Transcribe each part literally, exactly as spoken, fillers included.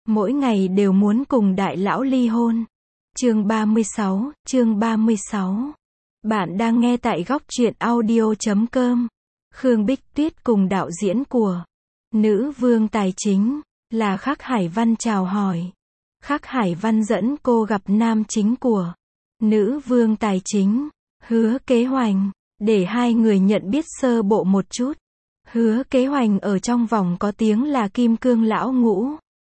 mỗi ngày đều muốn cùng đại lão ly hôn. Chương ba mươi sáu, chương ba mươi sáu. Bạn đang nghe tại góc truyện audio chấm com. Khương Bích Tuyết cùng đạo diễn của Nữ Vương Tài Chính là Khắc Hải Văn chào hỏi. Khắc Hải Văn dẫn cô gặp nam chính của Nữ Vương Tài Chính, Hứa Kế Hoành, để hai người nhận biết sơ bộ một chút. Hứa Kế Hoành ở trong vòng có tiếng là Kim Cương lão ngũ.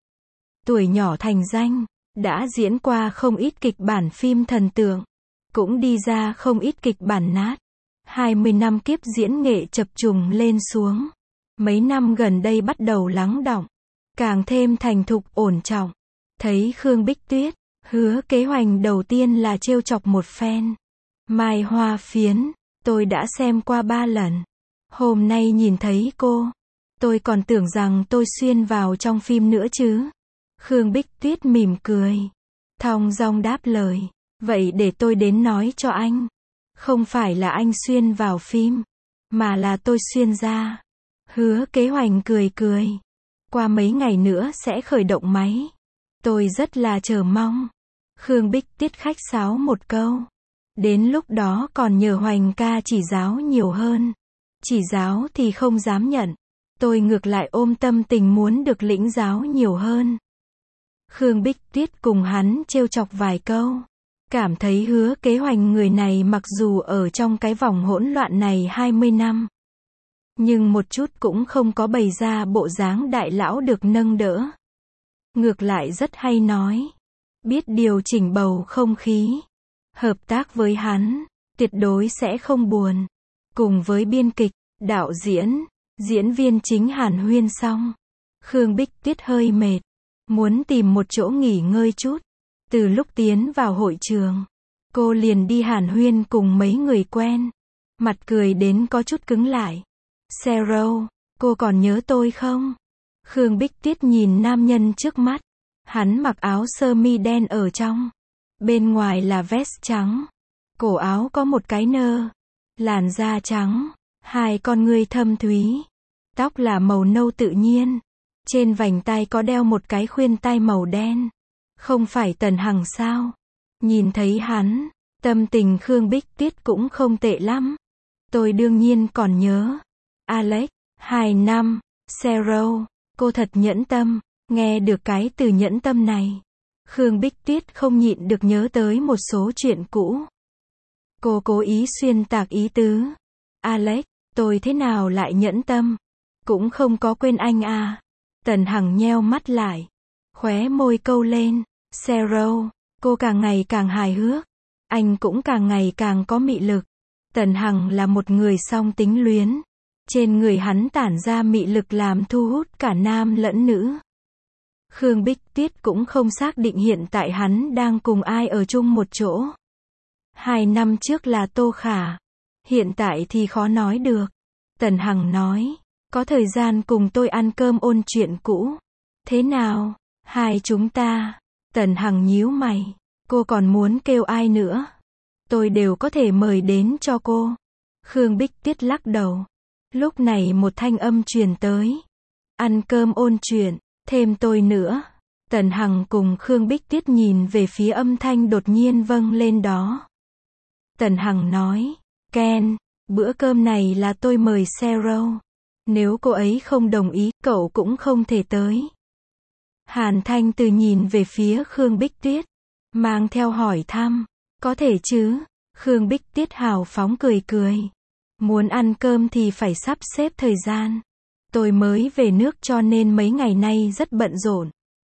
Tuổi nhỏ thành danh, đã diễn qua không ít kịch bản phim thần tượng, cũng đi ra không ít kịch bản nát. hai mươi năm kiếp diễn nghệ chập trùng lên xuống. Mấy năm gần đây bắt đầu lắng đọng, càng thêm thành thục ổn trọng. Thấy Khương Bích Tuyết, Hứa Kế Hoành đầu tiên là trêu chọc một phen. Mai Hoa Phiến, tôi đã xem qua ba lần. Hôm nay nhìn thấy cô, tôi còn tưởng rằng tôi xuyên vào trong phim nữa chứ. Khương Bích Tuyết mỉm cười, thong dong đáp lời, vậy để tôi đến nói cho anh. Không phải là anh xuyên vào phim, mà là tôi xuyên ra. Hứa Kế Hoành cười cười, qua mấy ngày nữa sẽ khởi động máy. Tôi rất là chờ mong. Khương Bích Tuyết khách sáo một câu. Đến lúc đó còn nhờ Hoành ca chỉ giáo nhiều hơn. Chỉ giáo thì không dám nhận. Tôi ngược lại ôm tâm tình muốn được lĩnh giáo nhiều hơn. Khương Bích Tuyết cùng hắn trêu chọc vài câu. Cảm thấy Hứa Kế Hoành người này mặc dù ở trong cái vòng hỗn loạn này hai mươi năm, nhưng một chút cũng không có bày ra bộ dáng đại lão được nâng đỡ. Ngược lại rất hay nói, biết điều chỉnh bầu không khí. Hợp tác với hắn, tuyệt đối sẽ không buồn. Cùng với biên kịch, đạo diễn, diễn viên chính hàn huyên xong, Khương Bích Tuyết hơi mệt, muốn tìm một chỗ nghỉ ngơi chút. Từ lúc tiến vào hội trường, cô liền đi hàn huyên cùng mấy người quen. Mặt cười đến có chút cứng lại. Sarah, cô còn nhớ tôi không? Khương Bích Tuyết nhìn nam nhân trước mắt. Hắn mặc áo sơ mi đen ở trong, bên ngoài là vest trắng. Cổ áo có một cái nơ. Làn da trắng, hai con ngươi thâm thúy. Tóc là màu nâu tự nhiên. Trên vành tai có đeo một cái khuyên tai màu đen. Không phải Tần Hằng sao? Nhìn thấy hắn, tâm tình Khương Bích Tuyết cũng không tệ lắm. Tôi đương nhiên còn nhớ. Alex, hai năm. Sarah, cô thật nhẫn tâm. Nghe được cái từ nhẫn tâm này, Khương Bích Tuyết không nhịn được nhớ tới một số chuyện cũ. Cô cố ý xuyên tạc ý tứ. Alex, tôi thế nào lại nhẫn tâm? Cũng không có quên anh à. Tần Hằng nheo mắt lại, khóe môi câu lên. Sarah, cô càng ngày càng hài hước. Anh cũng càng ngày càng có mị lực. Tần Hằng là một người song tính luyến. Trên người hắn tản ra mị lực làm thu hút cả nam lẫn nữ. Khương Bích Tuyết cũng không xác định hiện tại hắn đang cùng ai ở chung một chỗ. Hai năm trước là Tô Khả. Hiện tại thì khó nói được. Tần Hằng nói, có thời gian cùng tôi ăn cơm ôn chuyện cũ. Thế nào? Hai chúng ta. Tần Hằng nhíu mày. Cô còn muốn kêu ai nữa? Tôi đều có thể mời đến cho cô. Khương Bích Tuyết lắc đầu. Lúc này một thanh âm truyền tới. Ăn cơm ôn chuyện, thêm tôi nữa. Tần Hằng cùng Khương Bích Tuyết nhìn về phía âm thanh đột nhiên vâng lên đó. Tần Hằng nói, Ken, bữa cơm này là tôi mời Sarah. Nếu cô ấy không đồng ý, cậu cũng không thể tới. Hàn Thanh Từ nhìn về phía Khương Bích Tuyết, mang theo hỏi thăm, có thể chứ? Khương Bích Tuyết hào phóng cười cười. Muốn ăn cơm thì phải sắp xếp thời gian. Tôi mới về nước cho nên mấy ngày nay rất bận rộn.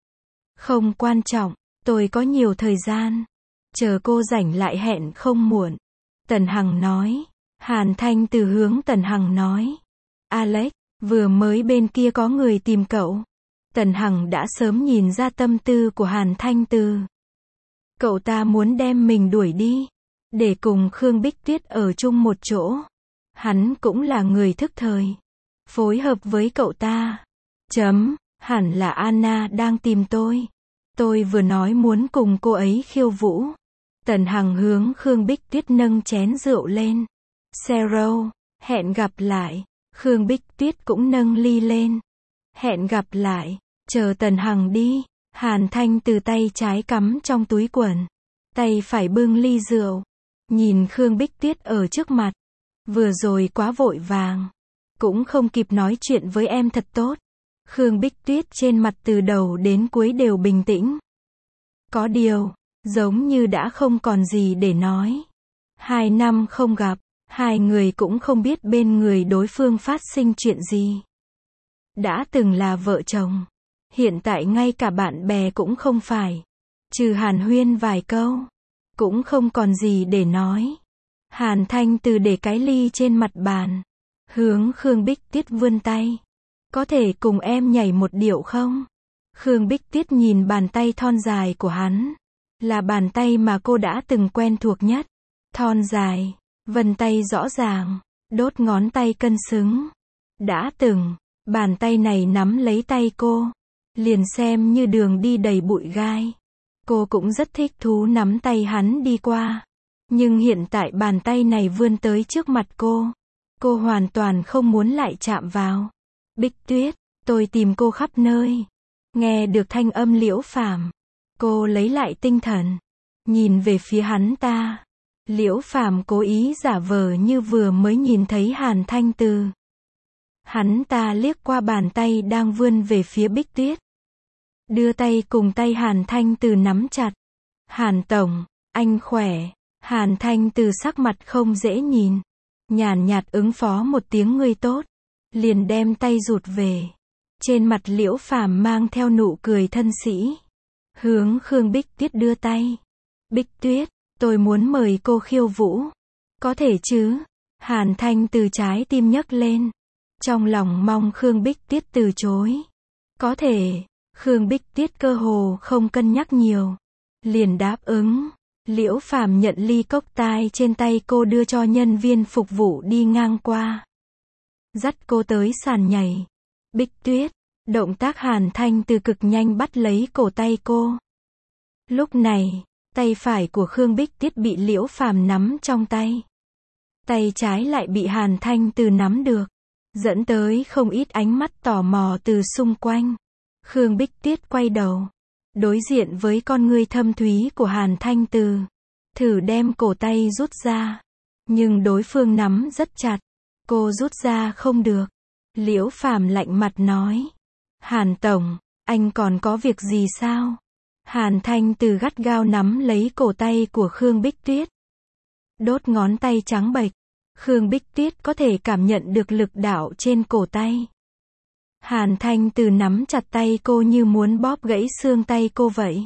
Không quan trọng, tôi có nhiều thời gian. Chờ cô rảnh lại hẹn không muộn. Tần Hằng nói. Hàn Thanh Từ hướng Tần Hằng nói. Alex, vừa mới bên kia có người tìm cậu. Tần Hằng đã sớm nhìn ra tâm tư của Hàn Thanh Từ. Cậu ta muốn đem mình đuổi đi, để cùng Khương Bích Tuyết ở chung một chỗ. Hắn cũng là người thức thời. Phối hợp với cậu ta. Chấm, hẳn là Anna đang tìm tôi. Tôi vừa nói muốn cùng cô ấy khiêu vũ. Tần Hằng hướng Khương Bích Tuyết nâng chén rượu lên. Sarah, hẹn gặp lại. Khương Bích Tuyết cũng nâng ly lên. Hẹn gặp lại. Chờ Tần Hằng đi, Hàn Thanh Từ tay trái cắm trong túi quần, tay phải bưng ly rượu, nhìn Khương Bích Tuyết ở trước mặt. Vừa rồi quá vội vàng, cũng không kịp nói chuyện với em thật tốt. Khương Bích Tuyết trên mặt từ đầu đến cuối đều bình tĩnh. Có điều, giống như đã không còn gì để nói. Hai năm không gặp, hai người cũng không biết bên người đối phương phát sinh chuyện gì. Đã từng là vợ chồng, hiện tại ngay cả bạn bè cũng không phải. Trừ hàn huyên vài câu, cũng không còn gì để nói. Hàn Thanh Từ để cái ly trên mặt bàn, hướng Khương Bích Tuyết vươn tay. Có thể cùng em nhảy một điệu không? Khương Bích Tuyết nhìn bàn tay thon dài của hắn. Là bàn tay mà cô đã từng quen thuộc nhất. Thon dài, vân tay rõ ràng, đốt ngón tay cân xứng. Đã từng, bàn tay này nắm lấy tay cô, liền xem như đường đi đầy bụi gai. Cô cũng rất thích thú nắm tay hắn đi qua. Nhưng hiện tại bàn tay này vươn tới trước mặt cô. Cô hoàn toàn không muốn lại chạm vào. Bích Tuyết, tôi tìm cô khắp nơi. Nghe được thanh âm Liễu Phàm, cô lấy lại tinh thần, nhìn về phía hắn ta. Liễu Phàm cố ý giả vờ như vừa mới nhìn thấy Hàn Thanh Từ. Hắn ta liếc qua bàn tay đang vươn về phía Bích Tuyết, đưa tay cùng tay Hàn Thanh Từ nắm chặt. Hàn tổng, anh khỏe. Hàn Thanh Từ sắc mặt không dễ nhìn, nhàn nhạt ứng phó một tiếng ngươi tốt, liền đem tay rụt về. Trên mặt Liễu Phàm mang theo nụ cười thân sĩ, hướng Khương Bích Tuyết đưa tay. Bích Tuyết, tôi muốn mời cô khiêu vũ. Có thể chứ? Hàn Thanh Từ trái tim nhấc lên, trong lòng mong Khương Bích Tuyết từ chối. Có thể. Khương Bích Tuyết cơ hồ không cân nhắc nhiều, liền đáp ứng. Liễu Phàm nhận ly cốc tai trên tay cô đưa cho nhân viên phục vụ đi ngang qua, dắt cô tới sàn nhảy. Bích Tuyết, động tác Hàn Thanh Từ cực nhanh bắt lấy cổ tay cô. Lúc này, tay phải của Khương Bích Tuyết bị Liễu Phàm nắm trong tay, tay trái lại bị Hàn Thanh Từ nắm được, dẫn tới không ít ánh mắt tò mò từ xung quanh. Khương Bích Tuyết quay đầu, đối diện với con ngươi thâm thúy của Hàn Thanh Từ, thử đem cổ tay rút ra, nhưng đối phương nắm rất chặt, cô rút ra không được. Liễu Phàm lạnh mặt nói, Hàn tổng, anh còn có việc gì sao? Hàn Thanh Từ gắt gao nắm lấy cổ tay của Khương Bích Tuyết, đốt ngón tay trắng bệch. Khương Bích Tuyết có thể cảm nhận được lực đạo trên cổ tay. Hàn Thanh Từ nắm chặt tay cô như muốn bóp gãy xương tay cô vậy.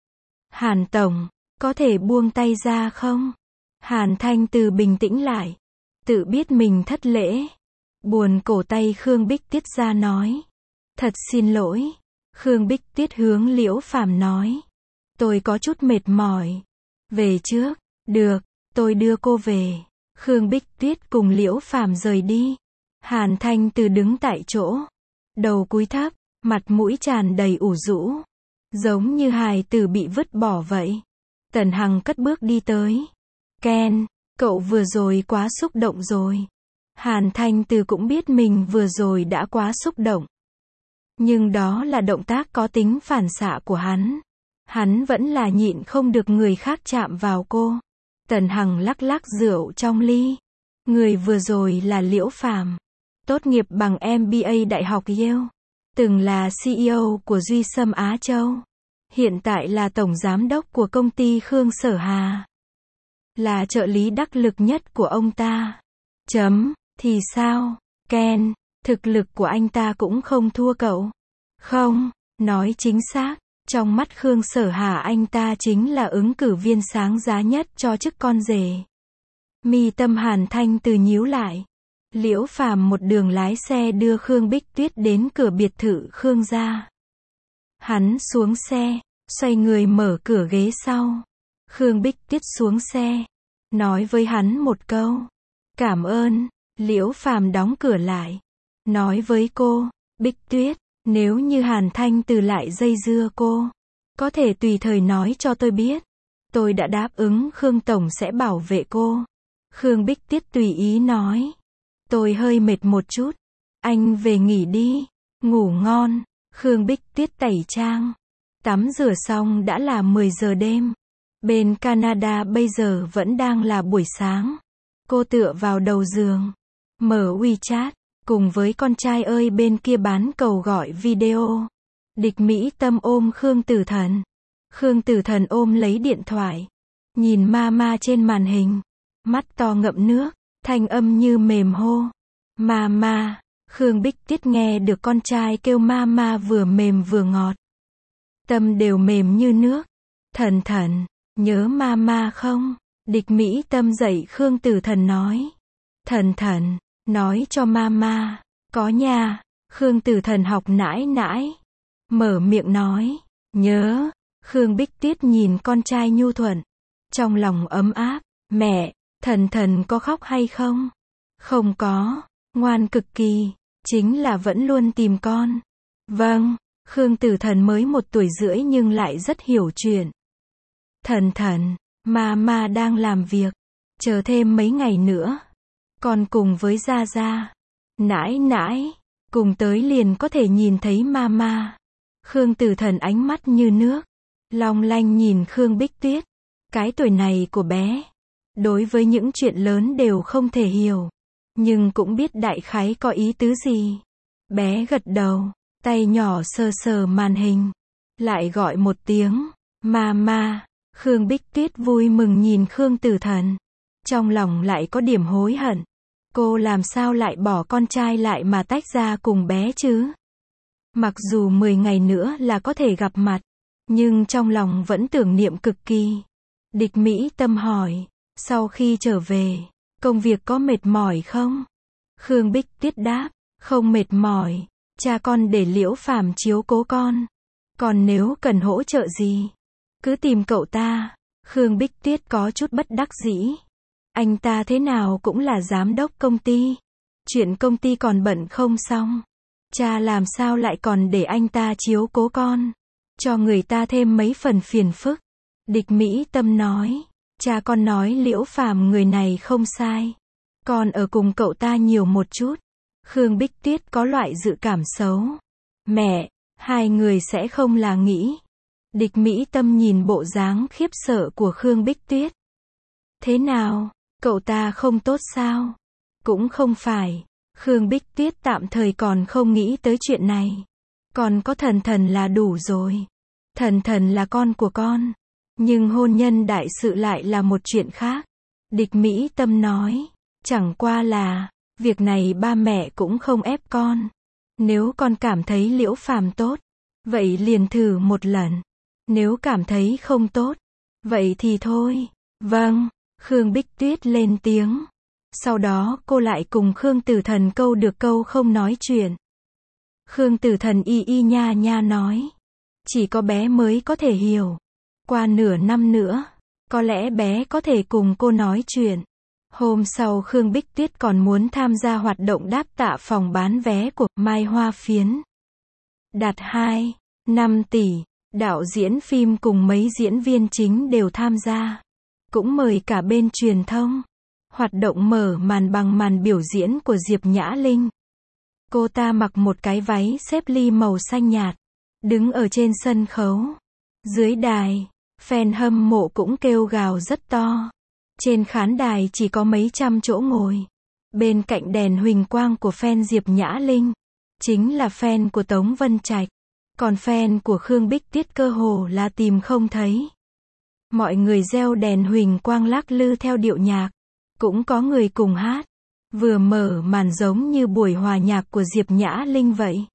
Hàn tổng, có thể buông tay ra không? Hàn Thanh Từ bình tĩnh lại, tự biết mình thất lễ, buồn cổ tay Khương Bích Tuyết ra nói. Thật xin lỗi. Khương Bích Tuyết hướng Liễu Phàm nói. Tôi có chút mệt mỏi. Về trước. Được, tôi đưa cô về. Khương Bích Tuyết cùng Liễu Phàm rời đi. Hàn Thanh Từ đứng tại chỗ, đầu cúi thấp, mặt mũi tràn đầy ủ rũ, giống như hài tử bị vứt bỏ vậy. Tần Hằng cất bước đi tới. Ken, cậu vừa rồi quá xúc động rồi. Hàn Thanh Từ cũng biết mình vừa rồi đã quá xúc động. Nhưng đó là động tác có tính phản xạ của hắn. Hắn vẫn là nhịn không được người khác chạm vào cô. Tần Hằng lắc lắc rượu trong ly. Người vừa rồi là Liễu Phàm, tốt nghiệp bằng em bê a Đại học Yale, từng là xê e ô của Duy Sâm Á Châu, hiện tại là tổng giám đốc của công ty Khương Sở Hà, là trợ lý đắc lực nhất của ông ta. Chấm, thì sao, Ken, thực lực của anh ta cũng không thua cậu. Không, nói chính xác, trong mắt Khương Sở Hà anh ta chính là ứng cử viên sáng giá nhất cho chức con rể. Mi tâm Hàn Thanh Từ nhíu lại. Liễu Phàm một đường lái xe đưa Khương Bích Tuyết đến cửa biệt thự Khương gia. Hắn xuống xe, xoay người mở cửa ghế sau. Khương Bích Tuyết xuống xe, nói với hắn một câu. Cảm ơn. Liễu Phàm đóng cửa lại, nói với cô, Bích Tuyết, nếu như Hàn Thanh Từ lại dây dưa cô, có thể tùy thời nói cho tôi biết. Tôi đã đáp ứng Khương tổng sẽ bảo vệ cô. Khương Bích Tuyết tùy ý nói. Tôi hơi mệt một chút. Anh về nghỉ đi. Ngủ ngon. Khương Bích Tuyết tẩy trang, Tắm rửa xong đã là mười giờ đêm. Bên Canada bây giờ vẫn đang là buổi sáng. Cô tựa vào đầu giường, mở WeChat, cùng với con trai ơi bên kia bán cầu gọi video. Địch Mỹ Tâm ôm Khương Tử Thần. Khương Tử Thần ôm lấy điện thoại, nhìn mama trên màn hình, mắt to ngậm nước, thanh âm như mềm hô. Mama. Khương Bích Tiết nghe được con trai kêu mama vừa mềm vừa ngọt. Tâm đều mềm như nước. Thần Thần, nhớ mama không? Địch Mỹ Tâm dạy Khương Tử Thần nói. Thần Thần, nói cho mama. Có nha. Khương Tử Thần học nãi nãi. Mở miệng nói. Nhớ. Khương Bích Tiết nhìn con trai nhu thuận. Trong lòng ấm áp. Mẹ, Thần Thần có khóc hay không? Không có. Ngoan cực kỳ. Chính là vẫn luôn tìm con. Vâng. Khương Tử Thần mới một tuổi rưỡi nhưng lại rất hiểu chuyện. Thần Thần, mama đang làm việc. Chờ thêm mấy ngày nữa. Con cùng với Gia Gia. Nãi nãi. Cùng tới liền có thể nhìn thấy mama. Khương Tử Thần ánh mắt như nước. Long lanh nhìn Khương Bích Tuyết. Cái tuổi này của bé. Đối với những chuyện lớn đều không thể hiểu. Nhưng cũng biết đại khái có ý tứ gì. Bé gật đầu. Tay nhỏ sờ sờ màn hình. Lại gọi một tiếng. Mama. Khương Bích Tuyết vui mừng nhìn Khương Tử Thần. Trong lòng lại có điểm hối hận. Cô làm sao lại bỏ con trai lại mà tách ra cùng bé chứ? Mặc dù mười ngày nữa là có thể gặp mặt. Nhưng trong lòng vẫn tưởng niệm cực kỳ. Địch Mỹ Tâm hỏi. Sau khi trở về, công việc có mệt mỏi không? Khương Bích Tuyết đáp. Không mệt mỏi. Cha con để Liễu Phàm chiếu cố con. Còn nếu cần hỗ trợ gì, cứ tìm cậu ta. Khương Bích Tuyết có chút bất đắc dĩ. Anh ta thế nào cũng là giám đốc công ty. Chuyện công ty còn bận không xong. Cha làm sao lại còn để anh ta chiếu cố con. Cho người ta thêm mấy phần phiền phức. Địch Mỹ Tâm nói. Cha con nói Liễu Phàm người này không sai. Con ở cùng cậu ta nhiều một chút. Khương Bích Tuyết có loại dự cảm xấu. Mẹ, hai người sẽ không là nghĩ. Địch Mỹ Tâm nhìn bộ dáng khiếp sợ của Khương Bích Tuyết. Thế nào, cậu ta không tốt sao? Cũng không phải. Khương Bích Tuyết tạm thời còn không nghĩ tới chuyện này. Còn có Thần Thần là đủ rồi. Thần Thần là con của con. Nhưng hôn nhân đại sự lại là một chuyện khác. Địch Mỹ Tâm nói. Chẳng qua là, việc này ba mẹ cũng không ép con. Nếu con cảm thấy Liễu Phàm tốt, vậy liền thử một lần. Nếu cảm thấy không tốt, vậy thì thôi. Vâng, Khương Bích Tuyết lên tiếng. Sau đó cô lại cùng Khương Tử Thần câu được câu không nói chuyện. Khương Tử Thần y y nha nha nói. Chỉ có bé mới có thể hiểu. Qua nửa năm nữa, có lẽ bé có thể cùng cô nói chuyện. Hôm sau Khương Bích Tuyết còn muốn tham gia hoạt động đáp tạ phòng bán vé của Mai Hoa Phiến. Đạt hai, năm tỷ, đạo diễn phim cùng mấy diễn viên chính đều tham gia. Cũng mời cả bên truyền thông. Hoạt động mở màn bằng màn biểu diễn của Diệp Nhã Linh. Cô ta mặc một cái váy xếp ly màu xanh nhạt. Đứng ở trên sân khấu. Dưới đài, fan hâm mộ cũng kêu gào rất to. Trên khán đài chỉ có mấy trăm chỗ ngồi. Bên cạnh đèn huỳnh quang của fan Diệp Nhã Linh, chính là fan của Tống Vân Trạch. Còn fan của Khương Bích Tuyết cơ hồ là tìm không thấy. Mọi người reo đèn huỳnh quang lắc lư theo điệu nhạc. Cũng có người cùng hát. Vừa mở màn giống như buổi hòa nhạc của Diệp Nhã Linh vậy.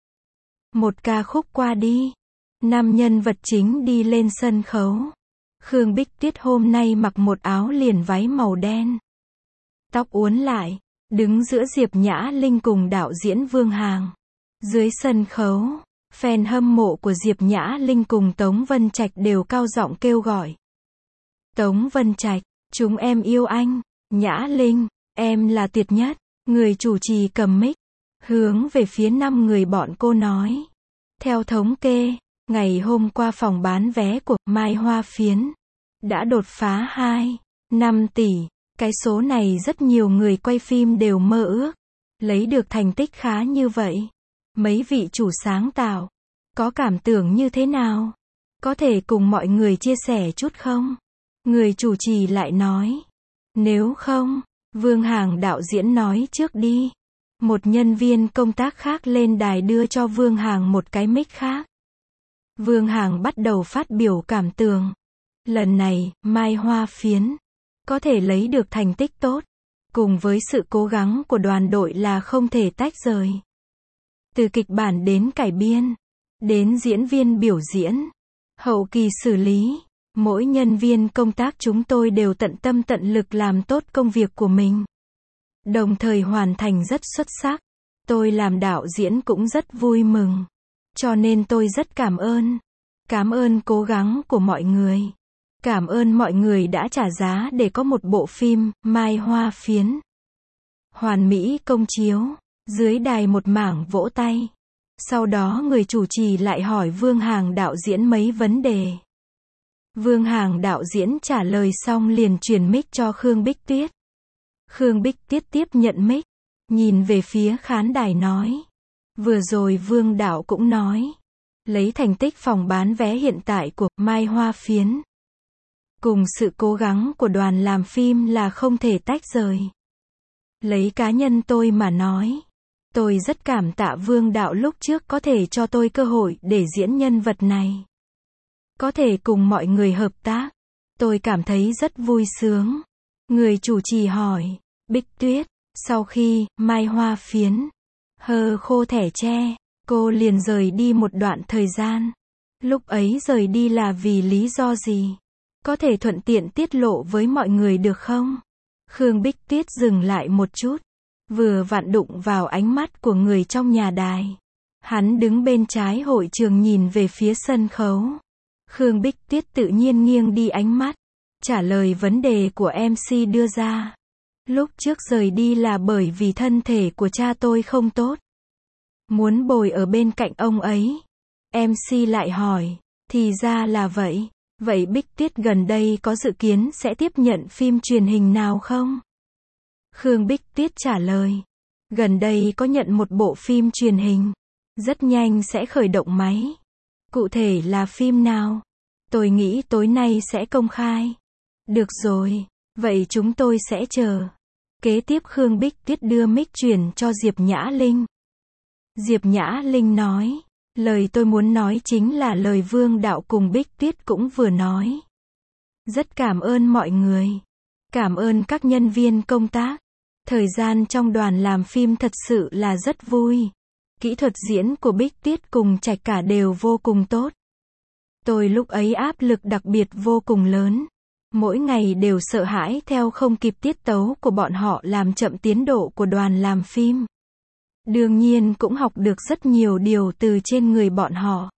Một ca khúc qua đi. Năm nhân vật chính đi lên sân khấu. Khương Bích Tuyết hôm nay mặc một áo liền váy màu đen. Tóc uốn lại. Đứng giữa Diệp Nhã Linh cùng đạo diễn Vương Hàng. Dưới sân khấu, fan hâm mộ của Diệp Nhã Linh cùng Tống Vân Trạch đều cao giọng kêu gọi. Tống Vân Trạch, chúng em yêu anh. Nhã Linh, em là tuyệt nhất. Người chủ trì cầm mic, hướng về phía năm người bọn cô nói. Theo thống kê, ngày hôm qua phòng bán vé của Mai Hoa Phiến đã đột phá hai, năm tỷ. Cái số này rất nhiều người quay phim đều mơ ước. Lấy được thành tích khá như vậy. Mấy vị chủ sáng tạo, có cảm tưởng như thế nào? Có thể cùng mọi người chia sẻ chút không? Người chủ trì lại nói. Nếu không, Vương Hàng đạo diễn nói trước đi. Một nhân viên công tác khác lên đài đưa cho Vương Hàng một cái mic khác. Vương Hàng bắt đầu phát biểu cảm tưởng. Lần này, Mai Hoa Phiến có thể lấy được thành tích tốt, cùng với sự cố gắng của đoàn đội là không thể tách rời. Từ kịch bản đến cải biên, đến diễn viên biểu diễn, hậu kỳ xử lý, mỗi nhân viên công tác chúng tôi đều tận tâm tận lực làm tốt công việc của mình. Đồng thời hoàn thành rất xuất sắc. Tôi làm đạo diễn cũng rất vui mừng. Cho nên tôi rất cảm ơn. Cảm ơn cố gắng của mọi người. Cảm ơn mọi người đã trả giá để có một bộ phim, Mai Hoa Phiến. Hoàn mỹ công chiếu. Dưới đài một mảng vỗ tay. Sau đó người chủ trì lại hỏi Vương Hàng đạo diễn mấy vấn đề. Vương Hàng đạo diễn trả lời xong liền truyền mic cho Khương Bích Tuyết. Khương Bích Tuyết tiếp nhận mic, nhìn về phía khán đài nói. Vừa rồi Vương đạo cũng nói. Lấy thành tích phòng bán vé hiện tại của Mai Hoa Phiến cùng sự cố gắng của đoàn làm phim là không thể tách rời. Lấy cá nhân tôi mà nói. Tôi rất cảm tạ Vương đạo lúc trước có thể cho tôi cơ hội để diễn nhân vật này. Có thể cùng mọi người hợp tác. Tôi cảm thấy rất vui sướng. Người chủ trì hỏi. Bích Tuyết, sau khi Mai Hoa Phiến hơ khô thẻ tre, cô liền rời đi một đoạn thời gian. Lúc ấy rời đi là vì lý do gì? Có thể thuận tiện tiết lộ với mọi người được không? Khương Bích Tuyết dừng lại một chút. Vừa vặn đụng vào ánh mắt của người trong nhà đài. Hắn đứng bên trái hội trường nhìn về phía sân khấu. Khương Bích Tuyết tự nhiên nghiêng đi ánh mắt. Trả lời vấn đề của em xê đưa ra. Lúc trước rời đi là bởi vì thân thể của cha tôi không tốt. Muốn bồi ở bên cạnh ông ấy. em xê lại hỏi. Thì ra là vậy. Vậy Bích Tuyết gần đây có dự kiến sẽ tiếp nhận phim truyền hình nào không? Khương Bích Tuyết trả lời. Gần đây có nhận một bộ phim truyền hình. Rất nhanh sẽ khởi động máy. Cụ thể là phim nào? Tôi nghĩ tối nay sẽ công khai. Được rồi. Vậy chúng tôi sẽ chờ. Kế tiếp Khương Bích Tuyết đưa mic truyền cho Diệp Nhã Linh. Diệp Nhã Linh nói. Lời tôi muốn nói chính là lời Vương đạo cùng Bích Tuyết cũng vừa nói. Rất cảm ơn mọi người. Cảm ơn các nhân viên công tác. Thời gian trong đoàn làm phim thật sự là rất vui. Kỹ thuật diễn của Bích Tuyết cùng Trạch Cả đều vô cùng tốt. Tôi lúc ấy áp lực đặc biệt vô cùng lớn. Mỗi ngày đều sợ hãi theo không kịp tiết tấu của bọn họ làm chậm tiến độ của đoàn làm phim. Đương nhiên cũng học được rất nhiều điều từ trên người bọn họ.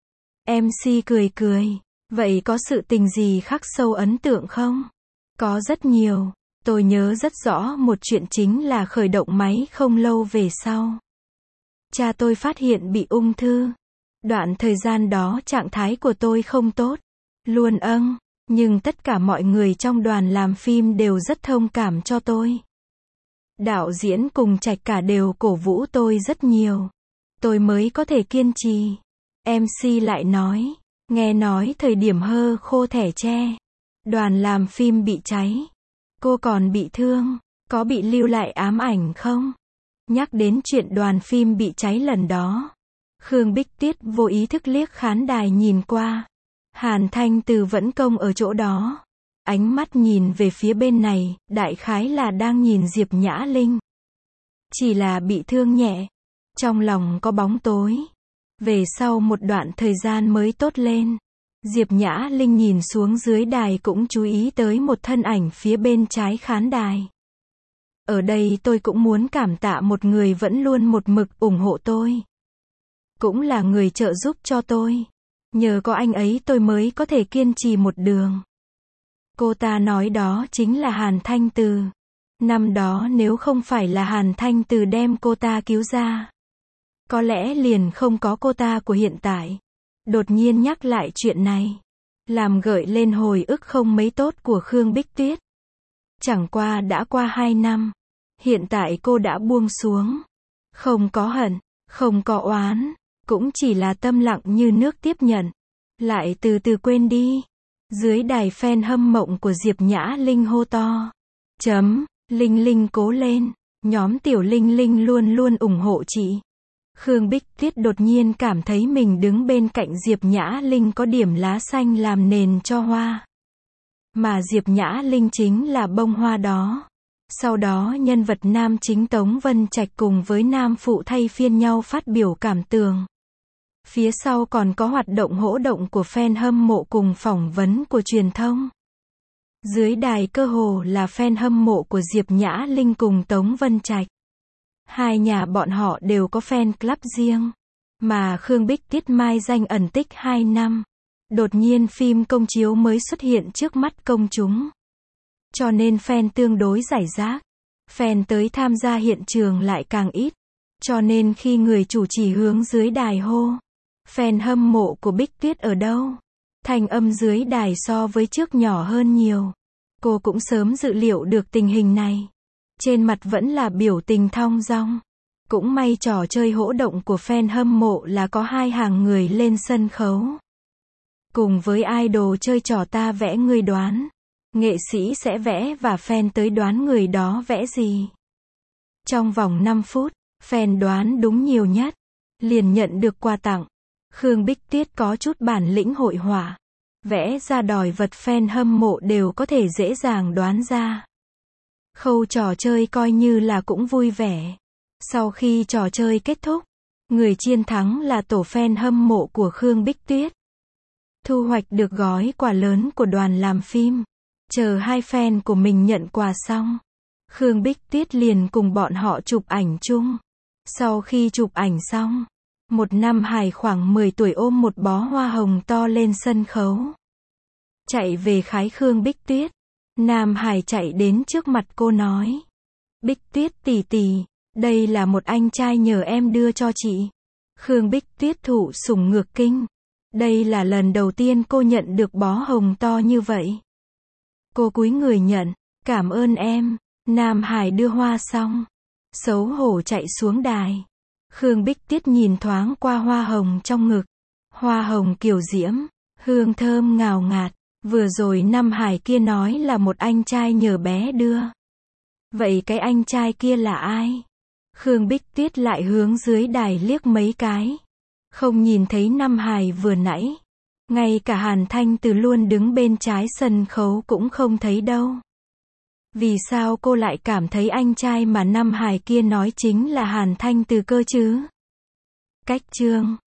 em xê cười cười. Vậy có sự tình gì khắc sâu ấn tượng không? Có rất nhiều. Tôi nhớ rất rõ một chuyện chính là khởi động máy không lâu về sau. Cha tôi phát hiện bị ung thư. Đoạn thời gian đó trạng thái của tôi không tốt. Luôn âng. Nhưng tất cả mọi người trong đoàn làm phim đều rất thông cảm cho tôi. Đạo diễn cùng Trạch Cả đều cổ vũ tôi rất nhiều. Tôi mới có thể kiên trì. em xê lại nói. Nghe nói thời điểm hơ khô thẻ tre. Đoàn làm phim bị cháy. Cô còn bị thương. Có bị lưu lại ám ảnh không? Nhắc đến chuyện đoàn phim bị cháy lần đó. Khương Bích Tuyết vô ý thức liếc khán đài nhìn qua. Hàn Thanh Từ vẫn công ở chỗ đó. Ánh mắt nhìn về phía bên này, đại khái là đang nhìn Diệp Nhã Linh. Chỉ là bị thương nhẹ. Trong lòng có bóng tối. Về sau một đoạn thời gian mới tốt lên. Diệp Nhã Linh nhìn xuống dưới đài cũng chú ý tới một thân ảnh phía bên trái khán đài. Ở đây tôi cũng muốn cảm tạ một người vẫn luôn một mực ủng hộ tôi. Cũng là người trợ giúp cho tôi. Nhờ có anh ấy tôi mới có thể kiên trì một đường. Cô ta nói đó chính là Hàn Thanh Từ. Năm đó nếu không phải là Hàn Thanh Từ đem cô ta cứu ra, có lẽ liền không có cô ta của hiện tại. Đột nhiên nhắc lại chuyện này, làm gợi lên hồi ức không mấy tốt của Khương Bích Tuyết. Chẳng qua đã qua hai năm. Hiện tại cô đã buông xuống. Không có hận, không có oán, cũng chỉ là tâm lặng như nước tiếp nhận. lại từ từ quên đi. Dưới đài fan hâm mộ của Diệp Nhã Linh hô to. Chấm, Linh Linh cố lên, nhóm tiểu Linh Linh luôn luôn ủng hộ chị. Khương Bích Tuyết đột nhiên cảm thấy mình đứng bên cạnh Diệp Nhã Linh có điểm lá xanh làm nền cho hoa. Mà Diệp Nhã Linh chính là bông hoa đó. Sau đó nhân vật nam chính Tống Vân Trạch cùng với nam phụ thay phiên nhau phát biểu cảm tưởng. Phía sau còn có hoạt động hỗ động của fan hâm mộ cùng phỏng vấn của truyền thông. Dưới đài cơ hồ là fan hâm mộ của Diệp Nhã Linh cùng Tống Vân Trạch. Hai nhà bọn họ đều có fan club riêng. Mà Khương Bích Tuyết mai danh ẩn tích hai năm. Đột nhiên phim công chiếu mới xuất hiện trước mắt công chúng. Cho nên fan tương đối rải rác. Fan tới tham gia hiện trường lại càng ít. Cho nên khi người chủ trì hướng dưới đài hô. Fan hâm mộ của Bích Tuyết ở đâu? Thanh âm dưới đài so với trước nhỏ hơn nhiều. Cô cũng sớm dự liệu được tình hình này. Trên mặt vẫn là biểu tình thong dong. Cũng may trò chơi hỗ động của fan hâm mộ là có hai hàng người lên sân khấu. Cùng với idol chơi trò ta vẽ người đoán. Nghệ sĩ sẽ vẽ và fan tới đoán người đó vẽ gì. Trong vòng năm phút, fan đoán đúng nhiều nhất. Liền nhận được quà tặng. Khương Bích Tuyết có chút bản lĩnh hội họa. Vẽ ra đòi vật fan hâm mộ đều có thể dễ dàng đoán ra. Khâu trò chơi coi như là cũng vui vẻ. Sau khi trò chơi kết thúc, người chiến thắng là tổ fan hâm mộ của Khương Bích Tuyết. Thu hoạch được gói quà lớn của đoàn làm phim. Chờ hai fan của mình nhận quà xong, Khương Bích Tuyết liền cùng bọn họ chụp ảnh chung. Sau khi chụp ảnh xong, một Nam Hải khoảng mười tuổi ôm một bó hoa hồng to lên sân khấu. Chạy về khái Khương Bích Tuyết. Nam Hải chạy đến trước mặt cô nói. Bích Tuyết tỷ tỷ, đây là một anh trai nhờ em đưa cho chị. Khương Bích Tuyết thụ sủng ngược kinh. Đây là lần đầu tiên cô nhận được bó hồng to như vậy. Cô cúi người nhận, cảm ơn em. Nam Hải đưa hoa xong, xấu hổ chạy xuống đài. Khương Bích Tuyết nhìn thoáng qua hoa hồng trong ngực. Hoa hồng kiều diễm, hương thơm ngào ngạt. Vừa rồi Nam Hải kia nói là một anh trai nhờ bé đưa. Vậy cái anh trai kia là ai? Khương Bích Tuyết lại hướng dưới đài liếc mấy cái. Không nhìn thấy Nam Hải vừa nãy. Ngay cả Hàn Thanh Từ luôn đứng bên trái sân khấu cũng không thấy đâu. Vì sao cô lại cảm thấy anh trai mà Nam Hải kia nói chính là Hàn Thanh Từ cơ chứ? Cách chương